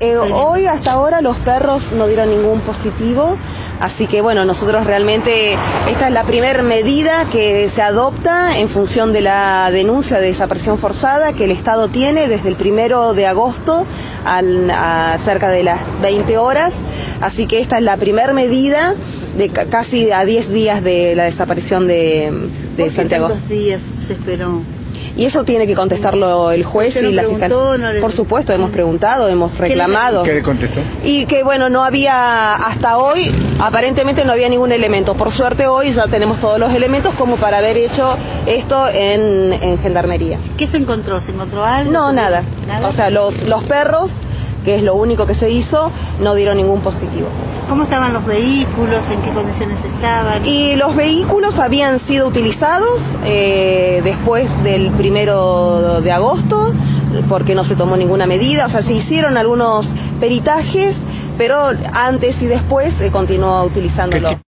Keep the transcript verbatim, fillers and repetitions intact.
Eh, hoy hasta ahora los perros no dieron ningún positivo, así que bueno, nosotros realmente esta es la primera medida que se adopta en función de la denuncia de desaparición forzada que el Estado tiene desde el primero de agosto al, a cerca de las veinte horas, así que esta es la primera medida de c- casi a diez días de la desaparición de, de Santiago. ¿Cuántos días se esperó? Y eso tiene que contestarlo el juez y la fiscalía. No le... Por supuesto, hemos preguntado, hemos reclamado. ¿Qué le contestó? Y que bueno, no había, hasta hoy, aparentemente no había ningún elemento. Por suerte hoy ya tenemos todos los elementos como para haber hecho esto en, en Gendarmería. ¿Qué se encontró? ¿Se encontró algo? No, nada. ¿Nada? O sea, los, los perros, que es lo único que se hizo, no dieron ningún positivo. ¿Cómo estaban los vehículos? ¿En qué condiciones estaban? Y los vehículos habían sido utilizados eh, después del primero de agosto, porque no se tomó ninguna medida, o sea, se hicieron algunos peritajes, pero antes y después se continuó utilizándolo.